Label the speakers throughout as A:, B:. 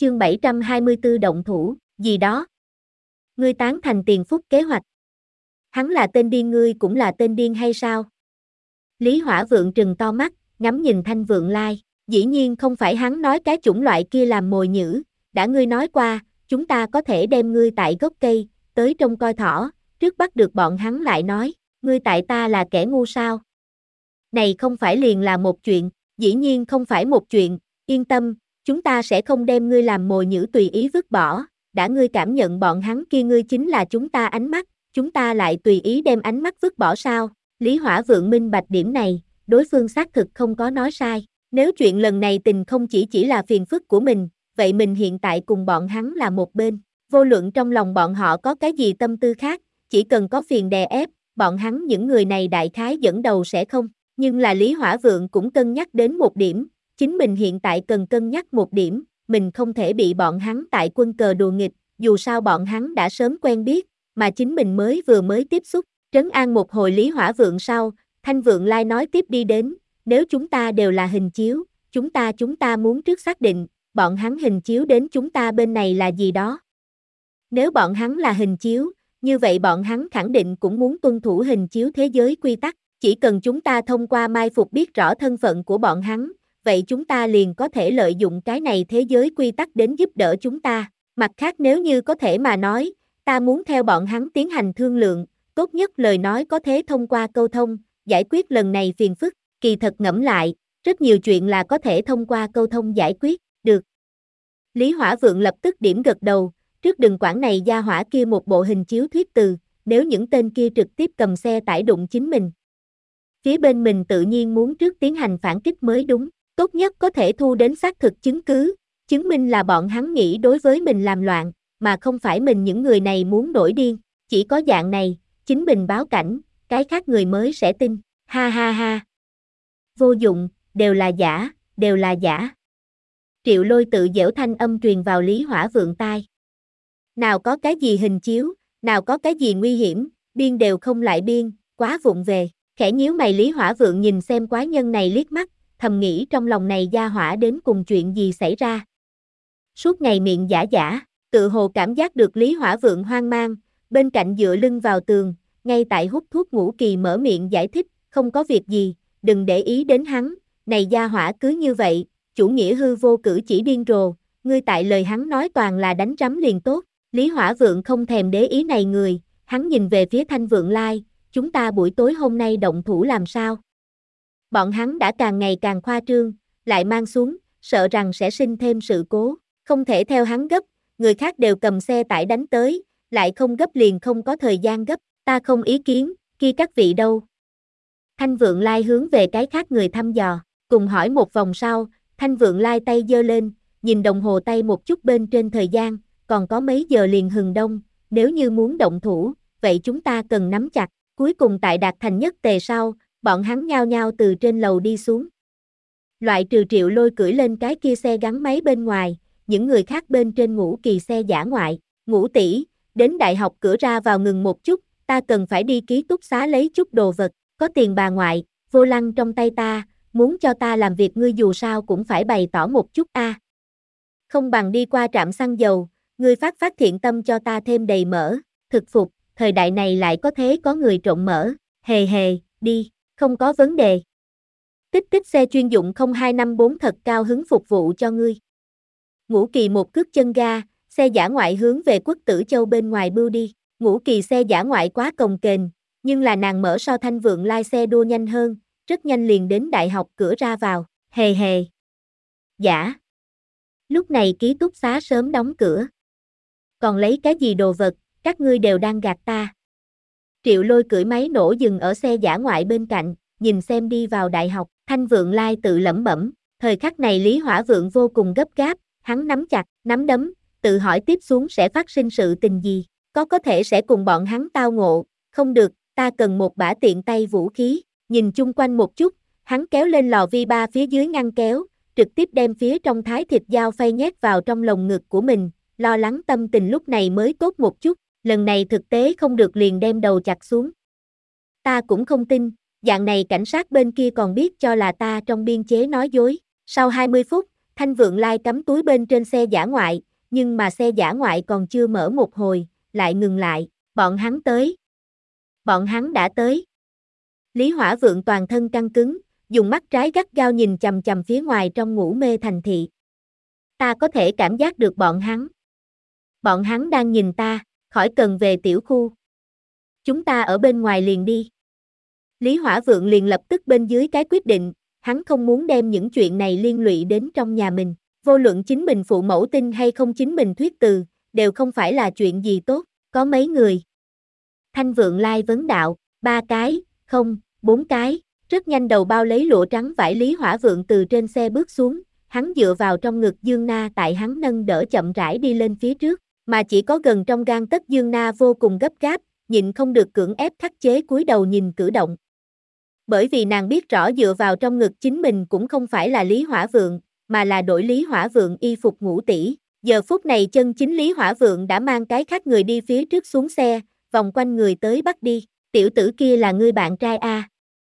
A: chương 724 động thủ, gì đó. Ngươi tán thành Tiền Phúc kế hoạch. Hắn là tên điên, ngươi cũng là tên điên hay sao? Lý Hỏa Vượng trừng to mắt, ngắm nhìn Thanh Vượng Lai, dĩ nhiên không phải hắn nói cái chủng loại kia làm mồi nhử, đã ngươi nói qua, chúng ta có thể đem ngươi tại gốc cây, tới trông coi thỏ, trước bắt được bọn hắn lại nói, ngươi tại ta là kẻ ngu sao? Này không phải liền là một chuyện, dĩ nhiên không phải một chuyện, yên tâm, chúng ta sẽ không đem ngươi làm mồi nhử tùy ý vứt bỏ, đã ngươi cảm nhận bọn hắn kia ngươi chính là chúng ta ánh mắt, chúng ta lại tùy ý đem ánh mắt vứt bỏ sao? Lý Hỏa Vượng minh bạch điểm này, đối phương xác thực không có nói sai, nếu chuyện lần này tình không chỉ là phiền phức của mình, vậy mình hiện tại cùng bọn hắn là một bên, vô luận trong lòng bọn họ có cái gì tâm tư khác, chỉ cần có phiền đè ép, bọn hắn những người này đại khái dẫn đầu sẽ không. Nhưng là Lý Hỏa Vượng cũng cân nhắc đến một điểm, chính mình hiện tại cần cân nhắc một điểm, mình không thể bị bọn hắn tại quân cờ đùa nghịch, dù sao bọn hắn đã sớm quen biết, mà chính mình vừa mới tiếp xúc, trấn an một hồi Lý Hỏa Vượng sau, Thanh Vượng Lai nói tiếp đi đến, nếu chúng ta đều là hình chiếu, chúng ta muốn trước xác định, bọn hắn hình chiếu đến chúng ta bên này là gì đó. Nếu bọn hắn là hình chiếu, như vậy bọn hắn khẳng định cũng muốn tuân thủ hình chiếu thế giới quy tắc. Chỉ cần chúng ta thông qua mai phục biết rõ thân phận của bọn hắn, vậy chúng ta liền có thể lợi dụng cái này thế giới quy tắc đến giúp đỡ chúng ta. Mặt khác nếu như có thể mà nói, ta muốn theo bọn hắn tiến hành thương lượng, tốt nhất lời nói có thể thông qua câu thông, giải quyết lần này phiền phức. Kỳ thật ngẫm lại, rất nhiều chuyện là có thể thông qua câu thông giải quyết, được. Lý Hỏa Vượng lập tức điểm gật đầu, trước đừng quản này gia hỏa kia một bộ hình chiếu thuyết từ, nếu những tên kia trực tiếp cầm xe tải đụng chính mình. Phía bên mình tự nhiên muốn trước tiến hành phản kích mới đúng, tốt nhất có thể thu đến xác thực chứng cứ, chứng minh là bọn hắn nghĩ đối với mình làm loạn, mà không phải mình những người này muốn nổi điên, chỉ có dạng này, chính mình báo cảnh, cái khác người mới sẽ tin, ha ha ha. Vô dụng, đều là giả, đều là giả. Triệu Lôi tự giễu thanh âm truyền vào Lý Hỏa Vượng tai. Nào có cái gì hình chiếu, nào có cái gì nguy hiểm, biên đều không lại biên, quá vụng về. Khẽ nhíu mày Lý Hỏa Vượng nhìn xem quái nhân này liếc mắt, thầm nghĩ trong lòng này gia hỏa đến cùng chuyện gì xảy ra. Suốt ngày miệng giả, tự hồ cảm giác được Lý Hỏa Vượng hoang mang, bên cạnh dựa lưng vào tường, ngay tại hút thuốc Ngũ Kỳ mở miệng giải thích, không có việc gì, đừng để ý đến hắn, này gia hỏa cứ như vậy, chủ nghĩa hư vô cử chỉ điên rồ, ngươi tại lời hắn nói toàn là đánh rắm liền tốt. Lý Hỏa Vượng không thèm để ý này người, hắn nhìn về phía Thanh Vượng Lai. Chúng ta buổi tối hôm nay động thủ làm sao? Bọn hắn đã càng ngày càng khoa trương, lại mang xuống, sợ rằng sẽ sinh thêm sự cố, không thể theo hắn gấp, người khác đều cầm xe tải đánh tới, lại không gấp liền không có thời gian gấp, ta không ý kiến, kia các vị đâu? Thanh Vượng Lai hướng về cái khác người thăm dò, cùng hỏi một vòng sau, Thanh Vượng Lai tay giơ lên, nhìn đồng hồ tay một chút bên trên thời gian, còn có mấy giờ liền hừng đông, nếu như muốn động thủ, vậy chúng ta cần nắm chặt. Cuối cùng tại đạt thành nhất tề sau, bọn hắn nhao nhao từ trên lầu đi xuống. Loại trừ Triệu Lôi cưỡi lên cái kia xe gắn máy bên ngoài, những người khác bên trên Ngũ Kỳ xe dã ngoại. Ngũ tỷ, đến đại học cửa ra vào ngừng một chút, ta cần phải đi ký túc xá lấy chút đồ vật, có tiền bà ngoại, vô lăng trong tay ta, muốn cho ta làm việc ngươi dù sao cũng phải bày tỏ một chút a. Không bằng đi qua trạm xăng dầu, ngươi phát thiện tâm cho ta thêm đầy mỡ, thực phục. Thời đại này lại có thế có người trộn mỡ, hề hề, đi, không có vấn đề. Tích xe chuyên dụng 0254 thật cao hứng phục vụ cho ngươi. Ngũ Kỳ một cước chân ga, xe dã ngoại hướng về Quốc Tử Châu bên ngoài bưu đi. Ngũ Kỳ xe dã ngoại quá cồng kềnh, nhưng là nàng mở so Thanh Vượng Lai xe đua nhanh hơn, rất nhanh liền đến đại học cửa ra vào, hề hề. Giả. Lúc này ký túc xá sớm đóng cửa. Còn lấy cái gì đồ vật? Các ngươi đều đang gạt ta. Triệu Lôi cưỡi máy nổ dừng ở xe dã ngoại bên cạnh, nhìn xem đi vào đại học, Thanh Vượng Lai tự lẩm bẩm, thời khắc này Lý Hỏa Vượng vô cùng gấp gáp, hắn nắm chặt, nắm đấm, tự hỏi tiếp xuống sẽ phát sinh sự tình gì, có thể sẽ cùng bọn hắn tao ngộ, không được, ta cần một bả tiện tay vũ khí, nhìn chung quanh một chút, hắn kéo lên lò vi ba phía dưới ngăn kéo, trực tiếp đem phía trong thái thịt dao phay nhét vào trong lồng ngực của mình, lo lắng tâm tình lúc này mới tốt một chút. Lần này thực tế không được liền đem đầu chặt xuống. Ta cũng không tin, dạng này cảnh sát bên kia còn biết cho là ta trong biên chế nói dối. Sau 20 phút, Thanh Vượng Lai cắm túi bên trên xe dã ngoại, nhưng mà xe dã ngoại còn chưa mở một hồi, lại ngừng lại, bọn hắn tới. Bọn hắn đã tới. Lý Hỏa Vượng toàn thân căng cứng, dùng mắt trái gắt gao nhìn chằm chằm phía ngoài trong ngủ mê thành thị. Ta có thể cảm giác được bọn hắn. Bọn hắn đang nhìn ta, khỏi cần về tiểu khu. Chúng ta ở bên ngoài liền đi. Lý Hỏa Vượng liền lập tức bên dưới cái quyết định, hắn không muốn đem những chuyện này liên lụy đến trong nhà mình. Vô luận chính mình phụ mẫu tin hay không chính mình thuyết từ, đều không phải là chuyện gì tốt. Có mấy người? Thanh Vượng Lai vấn đạo, 3 cái, không, 4 cái. Rất nhanh đầu bao lấy lụa trắng vải Lý Hỏa Vượng từ trên xe bước xuống, hắn dựa vào trong ngực Dương Na tại hắn nâng đỡ chậm rãi đi lên phía trước, mà chỉ có gần trong gang tấc Dương Na vô cùng gấp gáp, nhịn không được cưỡng ép khắc chế cúi đầu nhìn cử động. Bởi vì nàng biết rõ dựa vào trong ngực chính mình cũng không phải là Lý Hỏa Vượng, mà là đổi Lý Hỏa Vượng y phục ngũ tỷ. Giờ phút này chân chính Lý Hỏa Vượng đã mang cái khác người đi phía trước xuống xe, vòng quanh người tới bắt đi. Tiểu tử kia là ngươi bạn trai a?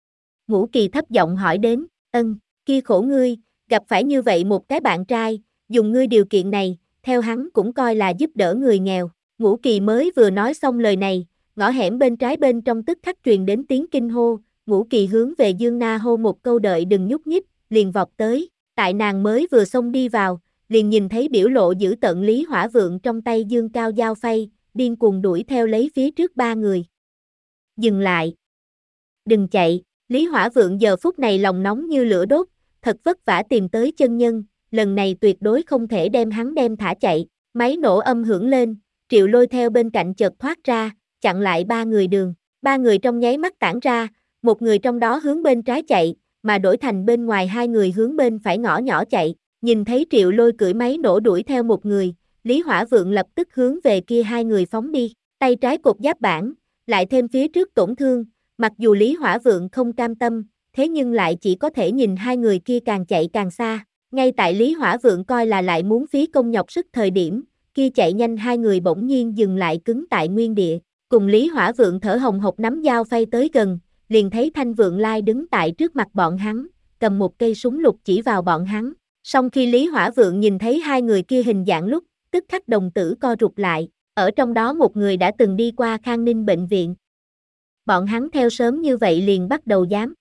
A: Ngũ Kỳ thấp giọng hỏi đến, kia khổ ngươi, gặp phải như vậy một cái bạn trai, dùng ngươi điều kiện này, theo hắn cũng coi là giúp đỡ người nghèo. Ngũ Kỳ mới vừa nói xong lời này, ngõ hẻm bên trái bên trong tức khắc truyền đến tiếng kinh hô, Ngũ Kỳ hướng về Dương Na hô một câu đợi đừng nhúc nhích, liền vọt tới, tại nàng mới vừa xông đi vào, liền nhìn thấy biểu lộ dữ tợn Lý Hỏa Vượng trong tay dương cao dao phay, điên cuồng đuổi theo lấy phía trước 3 người. Dừng lại. Đừng chạy, Lý Hỏa Vượng giờ phút này lòng nóng như lửa đốt, thật vất vả tìm tới chân nhân, lần này tuyệt đối không thể đem hắn thả chạy, máy nổ âm hưởng lên, Triệu Lôi theo bên cạnh chợt thoát ra, chặn lại 3 người đường, 3 người trong nháy mắt tản ra, một người trong đó hướng bên trái chạy, mà đổi thành bên ngoài 2 người hướng bên phải ngõ nhỏ chạy, nhìn thấy Triệu Lôi cưỡi máy nổ đuổi theo một người, Lý Hỏa Vượng lập tức hướng về kia 2 người phóng đi, tay trái cột giáp bản, lại thêm phía trước tổn thương, mặc dù Lý Hỏa Vượng không cam tâm, thế nhưng lại chỉ có thể nhìn 2 người kia càng chạy càng xa, ngay tại Lý Hỏa Vượng coi là lại muốn phí công nhọc sức thời điểm, kia chạy nhanh 2 người bỗng nhiên dừng lại cứng tại nguyên địa, cùng Lý Hỏa Vượng thở hồng hộc nắm dao phay tới gần, liền thấy Thanh Vượng Lai đứng tại trước mặt bọn hắn, cầm một cây súng lục chỉ vào bọn hắn. Song khi Lý Hỏa Vượng nhìn thấy 2 người kia hình dạng lúc, tức khắc đồng tử co rụt lại, ở trong đó một người đã từng đi qua Khang Ninh bệnh viện. Bọn hắn theo sớm như vậy liền bắt đầu dám